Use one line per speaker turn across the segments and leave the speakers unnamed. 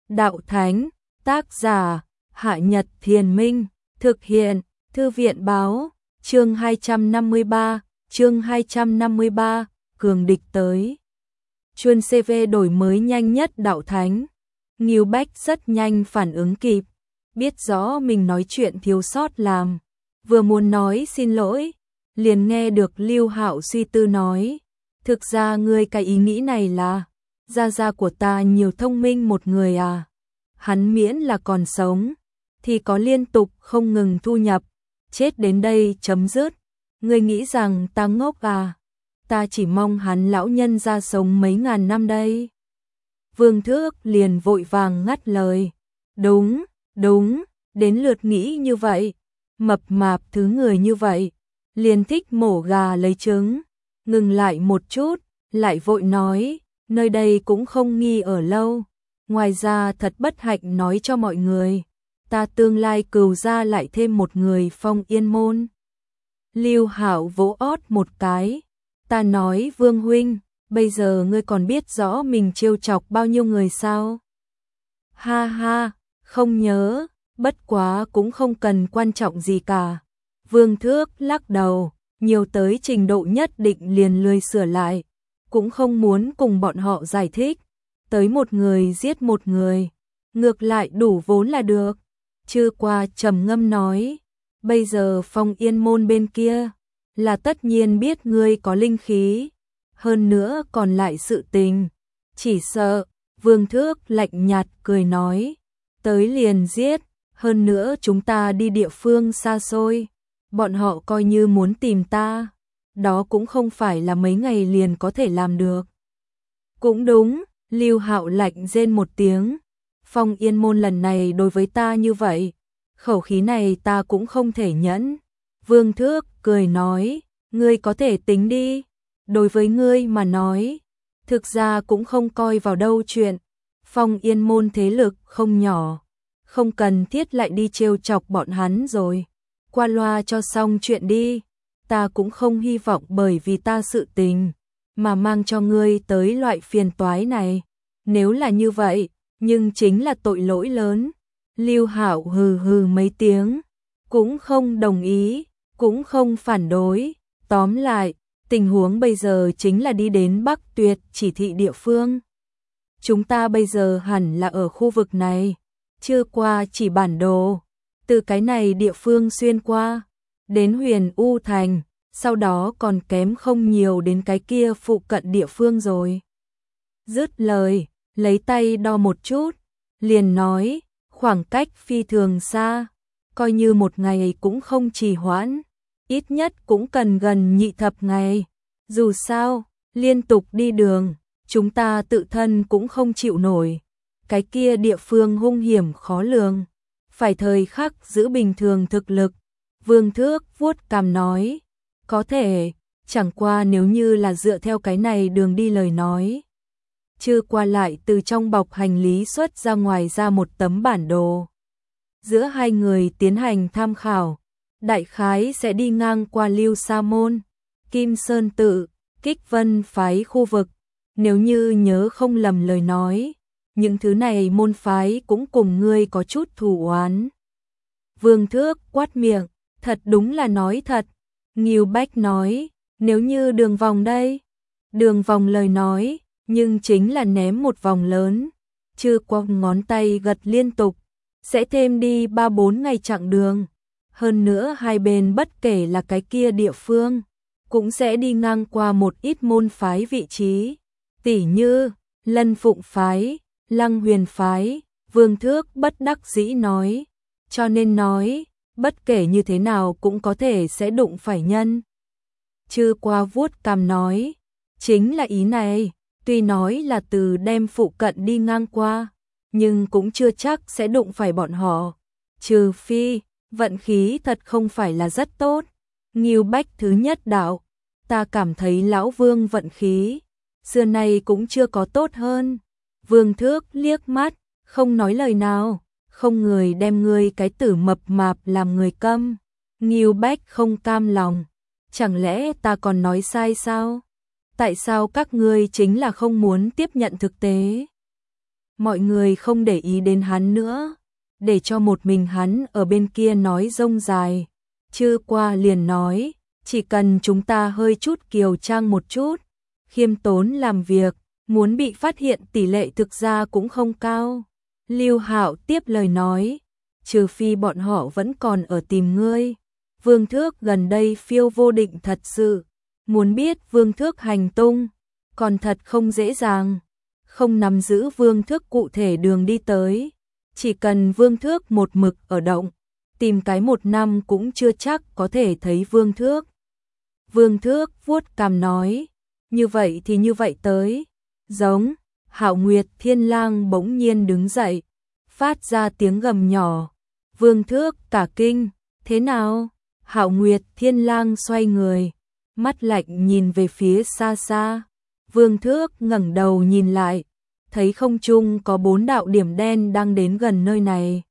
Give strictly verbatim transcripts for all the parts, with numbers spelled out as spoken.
đạo thánh, tác giả, Hạ Nhật Thiền Minh, thực hiện, Thư viện báo, chương hai trăm năm mươi ba, chương hai trăm năm mươi ba, cường địch tới. Chuân xê vê đổi mới nhanh nhất đạo thánh. Ngưu Bách rất nhanh phản ứng kịp, biết rõ mình nói chuyện thiếu sót làm, vừa muốn nói xin lỗi, liền nghe được Lưu Hạo suy tư nói, thực ra ngươi cái ý nghĩ này là, gia gia của ta nhiều thông minh một người à, hắn miễn là còn sống, thì có liên tục không ngừng thu nhập, chết đến đây chấm dứt, ngươi nghĩ rằng ta ngốc à, ta chỉ mong hắn lão nhân ra sống mấy ngàn năm đây. Vương Thước liền vội vàng ngắt lời, đúng, đúng, đến lượt nghĩ như vậy, mập mạp thứ người như vậy, liền thích mổ gà lấy trứng, ngừng lại một chút, lại vội nói, nơi đây cũng không nghi ở lâu, ngoài ra thật bất hạnh nói cho mọi người, ta tương lai cừu ra lại thêm một người Phong Yên môn. Lưu Hạo vỗ ót một cái, ta nói Vương huynh, bây giờ ngươi còn biết rõ mình trêu chọc bao nhiêu người sao? Ha ha, không nhớ, bất quá cũng không cần quan trọng gì cả. Vương Thước lắc đầu, nhiều tới trình độ nhất định liền lười sửa lại, cũng không muốn cùng bọn họ giải thích, tới một người giết một người, ngược lại đủ vốn là được. Chư qua trầm ngâm nói, bây giờ Phong Yên môn bên kia, là tất nhiên biết ngươi có linh khí, hơn nữa còn lại sự tình, chỉ sợ, Vương Thước lạnh nhạt cười nói, tới liền giết, hơn nữa chúng ta đi địa phương xa xôi, bọn họ coi như muốn tìm ta, đó cũng không phải là mấy ngày liền có thể làm được. Cũng đúng, Lưu Hạo lạnh rên một tiếng, Phong Yên môn lần này đối với ta như vậy, khẩu khí này ta cũng không thể nhẫn. Vương Thước cười nói, ngươi có thể tính đi, đối với ngươi mà nói, thực ra cũng không coi vào đâu chuyện, Phong Yên môn thế lực không nhỏ, không cần thiết lại đi trêu chọc bọn hắn rồi, qua loa cho xong chuyện đi, ta cũng không hy vọng bởi vì ta sự tình, mà mang cho ngươi tới loại phiền toái này, nếu là như vậy, nhưng chính là tội lỗi lớn. Lưu Hạo hừ hừ mấy tiếng, cũng không đồng ý, cũng không phản đối, tóm lại, tình huống bây giờ chính là đi đến Bắc Tuyệt chỉ thị địa phương. Chúng ta bây giờ hẳn là ở khu vực này, chưa qua chỉ bản đồ, từ cái này địa phương xuyên qua, đến Huyền U Thành, sau đó còn kém không nhiều đến cái kia phụ cận địa phương rồi. Dứt lời, lấy tay đo một chút, liền nói, khoảng cách phi thường xa, coi như một ngày cũng không trì hoãn, ít nhất cũng cần gần nhị thập ngày. Dù sao, liên tục đi đường, chúng ta tự thân cũng không chịu nổi. Cái kia địa phương hung hiểm khó lường, phải thời khắc giữ bình thường thực lực. Vương Thước vuốt cằm nói, có thể, chẳng qua nếu như là dựa theo cái này đường đi lời nói. Chưa qua lại từ trong bọc hành lý xuất ra ngoài ra một tấm bản đồ. Giữa hai người tiến hành tham khảo, đại khái sẽ đi ngang qua Lưu Sa Môn, Kim Sơn Tự, Kích Vân phái khu vực. Nếu như nhớ không lầm lời nói, những thứ này môn phái cũng cùng ngươi có chút thù oán. Vương Thước quát miệng, thật đúng là nói thật. Ngưu Bách nói, nếu như đường vòng đây, đường vòng lời nói, nhưng chính là ném một vòng lớn, chưa qua ngón tay gật liên tục, sẽ thêm đi ba bốn ngày chặng đường. Hơn nữa hai bên bất kể là cái kia địa phương, cũng sẽ đi ngang qua một ít môn phái vị trí, tỉ như Lân Phụng phái, Lăng Huyền phái. Vương Thước bất đắc dĩ nói, cho nên nói, bất kể như thế nào cũng có thể sẽ đụng phải nhân. Chư qua vuốt cằm nói, chính là ý này, tuy nói là từ đem phụ cận đi ngang qua, nhưng cũng chưa chắc sẽ đụng phải bọn họ, trừ phi, vận khí thật không phải là rất tốt. Ngưu Bách thứ nhất đạo, ta cảm thấy lão Vương vận khí, xưa nay cũng chưa có tốt hơn. Vương Thước liếc mắt, không nói lời nào, không người đem ngươi cái tử mập mạp làm người câm. Ngưu Bách không cam lòng, chẳng lẽ ta còn nói sai sao? Tại sao các ngươi chính là không muốn tiếp nhận thực tế? mọi người không để ý đến hắn nữa, để cho một mình hắn ở bên kia nói rông dài. Chư qua liền nói, chỉ cần chúng ta hơi chút kiều trang một chút, khiêm tốn làm việc, muốn bị phát hiện tỷ lệ thực ra cũng không cao. Lưu Hạo tiếp lời nói, trừ phi bọn họ vẫn còn ở tìm ngươi. Vương Thước gần đây phiêu vô định thật sự, muốn biết Vương Thước hành tung, còn thật không dễ dàng, không nắm giữ Vương Thước cụ thể đường đi tới, chỉ cần Vương Thước một mực ở động, tìm cái một năm cũng chưa chắc có thể thấy Vương Thước. Vương Thước vuốt cằm nói, như vậy thì như vậy tới, giống. Hạo Nguyệt Thiên Lang bỗng nhiên đứng dậy, phát ra tiếng gầm nhỏ. Vương Thước cả kinh, thế nào? Hạo Nguyệt Thiên Lang xoay người, mắt lạnh nhìn về phía xa xa. Vương Thước ngẩng đầu nhìn lại, thấy không trung có bốn đạo điểm đen đang đến gần nơi này.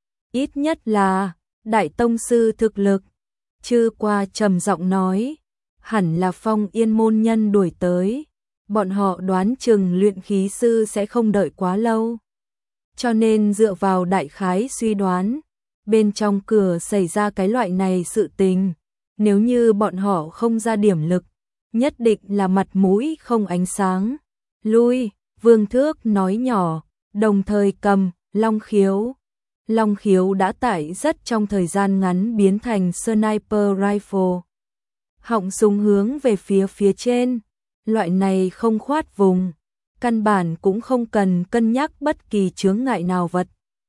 Ít nhất là đại tông sư thực lực. Chư qua trầm giọng nói, hẳn là Phong Yên môn nhân đuổi tới. Bọn họ đoán chừng luyện khí sư sẽ không đợi quá lâu. Cho nên dựa vào đại khái suy đoán, bên trong cửa xảy ra cái loại này sự tình. Nếu như bọn họ không ra điểm lực, nhất định là mặt mũi không ánh sáng. Lui, Vương Thước nói nhỏ, đồng thời cầm Long Khiếu. Long Khiếu đã tại rất trong thời gian ngắn biến thành sniper rifle. Họng súng hướng về phía phía trên. Loại này không khoát vùng, căn bản cũng không cần cân nhắc bất kỳ chướng ngại nào vật.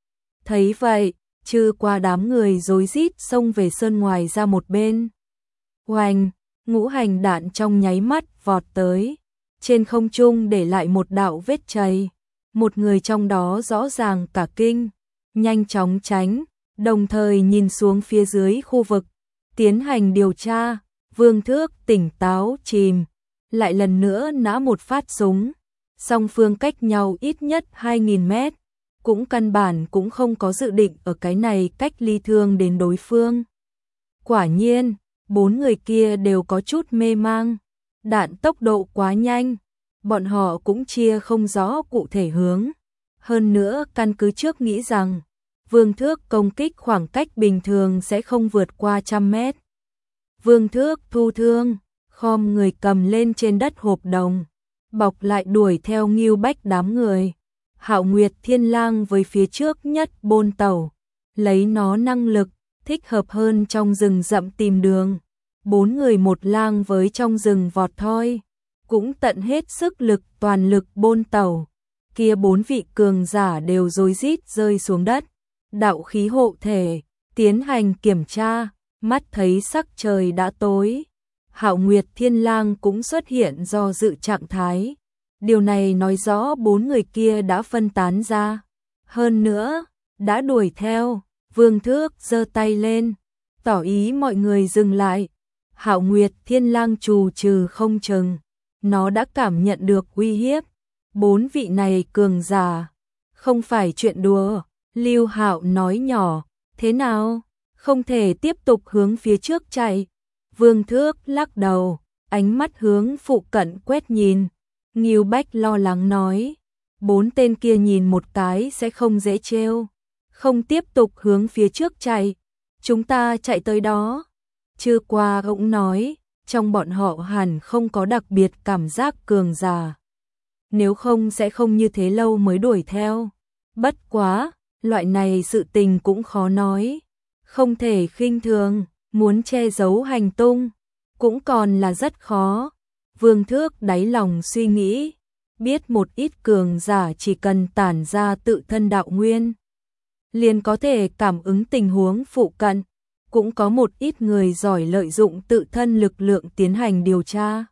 Thấy vậy, Chư qua đám người rối rít xông về sơn ngoài ra một bên. Oanh, ngũ hành đạn trong nháy mắt vọt tới, trên không trung để lại một đạo vết chày. Một người trong đó rõ ràng cả kinh, nhanh chóng tránh, đồng thời nhìn xuống phía dưới khu vực, tiến hành điều tra. Vương Thước tỉnh táo chìm, lại lần nữa nã một phát súng, song phương cách nhau ít nhất hai nghìn mét, cũng căn bản cũng không có dự định ở cái này cách ly thương đến đối phương. Quả nhiên, bốn người kia đều có chút mê mang, đạn tốc độ quá nhanh, bọn họ cũng chia không rõ cụ thể hướng. Hơn nữa căn cứ trước nghĩ rằng, Vương Thước công kích khoảng cách bình thường sẽ không vượt qua trăm mét. Vương Thước thu thương, khom người cầm lên trên đất hộp đồng, bọc lại đuổi theo Ngưu Bách đám người. Hạo Nguyệt Thiên Lang với phía trước nhất bôn tàu, lấy nó năng lực, thích hợp hơn trong rừng rậm tìm đường. Bốn người một lang với trong rừng vọt thoi, cũng tận hết sức lực toàn lực bôn tàu. Kia bốn vị cường giả đều rối rít rơi xuống đất, đạo khí hộ thể, tiến hành kiểm tra, mắt thấy sắc trời đã tối. Hạo Nguyệt Thiên Lang cũng xuất hiện do dự trạng thái. Điều này nói rõ bốn người kia đã phân tán ra. Hơn nữa, đã đuổi theo. Vương Thước giơ tay lên, tỏ ý mọi người dừng lại. Hạo Nguyệt Thiên Lang trù trừ không chừng, nó đã cảm nhận được uy hiếp. Bốn vị này cường giả, không phải chuyện đùa. Lưu Hạo nói nhỏ, thế nào? Không thể tiếp tục hướng phía trước chạy. Vương Thước lắc đầu, ánh mắt hướng phụ cận quét nhìn. Ngưu Bách lo lắng nói, bốn tên kia nhìn một cái sẽ không dễ trêu, không tiếp tục hướng phía trước chạy, chúng ta chạy tới đó. Chưa qua cũng nói, trong bọn họ hẳn không có đặc biệt cảm giác cường giả, nếu không sẽ không như thế lâu mới đuổi theo. Bất quá, loại này sự tình cũng khó nói, không thể khinh thường, muốn che giấu hành tung, cũng còn là rất khó. Vương Thước đáy lòng suy nghĩ, biết một ít cường giả chỉ cần tản ra tự thân đạo nguyên, liền có thể cảm ứng tình huống phụ cận, cũng có một ít người giỏi lợi dụng tự thân lực lượng tiến hành điều tra.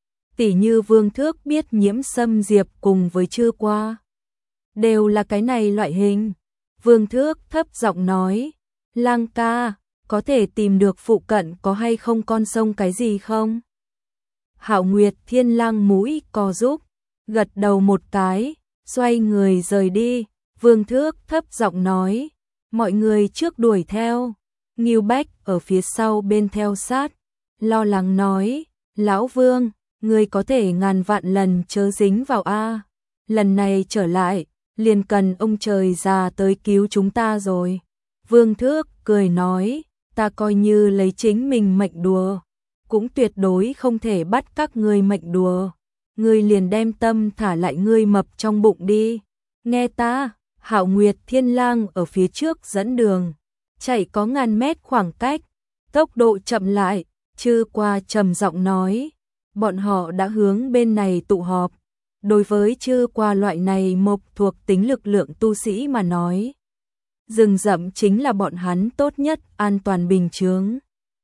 Tỷ như Vương Thước biết Nhiễm Sâm Diệp cùng với Chư Qua, đều là cái này loại hình. Vương Thước thấp giọng nói, Lang ca, có thể tìm được phụ cận có hay không con sông cái gì không? Hạo Nguyệt Thiên Lang mũi co rúm, gật đầu một cái, xoay người rời đi. Vương Thước thấp giọng nói, mọi người trước đuổi theo. Ngưu Bách ở phía sau bên theo sát, lo lắng nói, Lão Vương, người có thể ngàn vạn lần chớ dính vào a. Lần này trở lại, liền cần ông trời già tới cứu chúng ta rồi. Vương Thước cười nói, ta coi như lấy chính mình mệnh đùa, cũng tuyệt đối không thể bắt các ngươi mệnh đùa. Ngươi liền đem tâm thả lại ngươi mập trong bụng đi. Nghe ta, Hạo Nguyệt Thiên Lang ở phía trước dẫn đường, chạy có ngàn mét khoảng cách, tốc độ chậm lại, Chư Qua trầm giọng nói, bọn họ đã hướng bên này tụ họp. Đối với Chư Qua loại này mộc thuộc tính lực lượng tu sĩ mà nói, rừng rậm chính là bọn hắn tốt nhất an toàn bình chướng.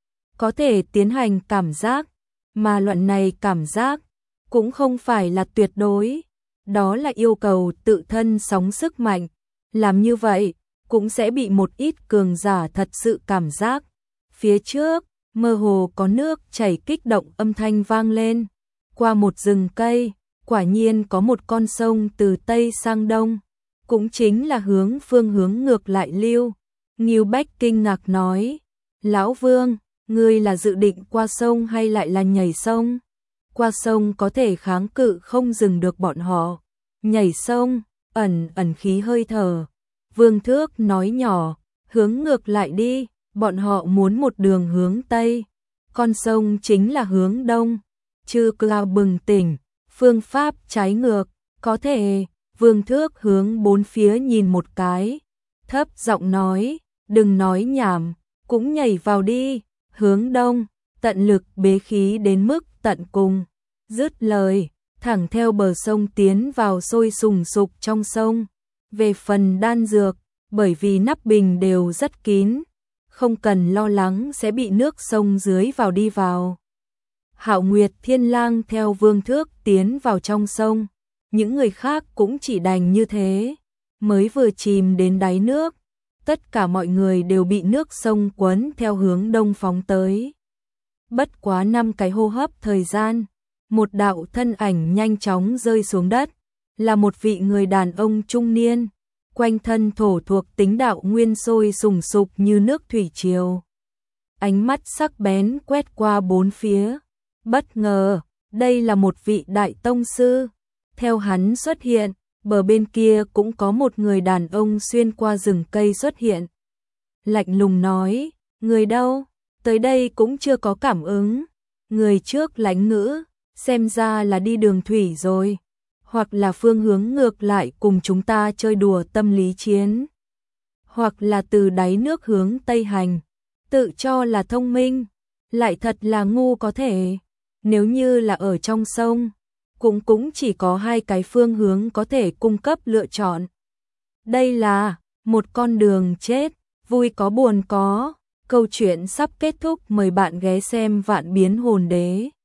Có thể tiến hành cảm giác, mà loại này cảm giác cũng không phải là tuyệt đối, đó là yêu cầu tự thân sóng sức mạnh. Làm như vậy, cũng sẽ bị một ít cường giả thật sự cảm giác. Phía trước, mơ hồ có nước chảy kích động âm thanh vang lên. Qua một rừng cây, quả nhiên có một con sông từ Tây sang Đông, cũng chính là hướng phương hướng ngược lại lưu. Ngưu Bách kinh ngạc nói, Lão Vương, ngươi là dự định qua sông hay lại là nhảy sông? Qua sông có thể kháng cự không dừng được bọn họ. Nhảy sông, ẩn ẩn khí hơi thở. Vương Thước nói nhỏ, hướng ngược lại đi, bọn họ muốn một đường hướng Tây. Con sông chính là hướng Đông. Chư Qua bừng tỉnh, phương pháp trái ngược, có thể. Vương Thước hướng bốn phía nhìn một cái, thấp giọng nói, đừng nói nhảm, cũng nhảy vào đi, hướng Đông, tận lực bế khí đến mức tận cùng. Dứt lời, thẳng theo bờ sông tiến vào sôi sùng sục trong sông. Về phần đan dược, bởi vì nắp bình đều rất kín, không cần lo lắng sẽ bị nước sông dưới vào đi vào. Hạo Nguyệt Thiên Lang theo Vương Thước tiến vào trong sông, những người khác cũng chỉ đành như thế. Mới vừa chìm đến đáy nước, tất cả mọi người đều bị nước sông cuốn theo hướng đông phóng tới. Bất quá năm cái hô hấp thời gian, một đạo thân ảnh nhanh chóng rơi xuống đất, là một vị người đàn ông trung niên, quanh thân thổ thuộc tính đạo nguyên sôi sùng sục như nước thủy triều. Ánh mắt sắc bén quét qua bốn phía, bất ngờ, đây là một vị đại tông sư. Theo hắn xuất hiện, bờ bên kia cũng có một người đàn ông xuyên qua rừng cây xuất hiện. Lạnh lùng nói, người đâu? Tới đây cũng chưa có cảm ứng. Người trước lãnh ngữ, xem ra là đi đường thủy rồi, hoặc là phương hướng ngược lại cùng chúng ta chơi đùa tâm lý chiến, hoặc là từ đáy nước hướng Tây hành, tự cho là thông minh, lại thật là ngu có thể. Nếu như là ở trong sông, cũng cũng chỉ có hai cái phương hướng có thể cung cấp lựa chọn. Đây là một con đường chết, vui có buồn có. Câu chuyện sắp kết thúc, mời bạn ghé xem Vạn Biến Hồn Đế.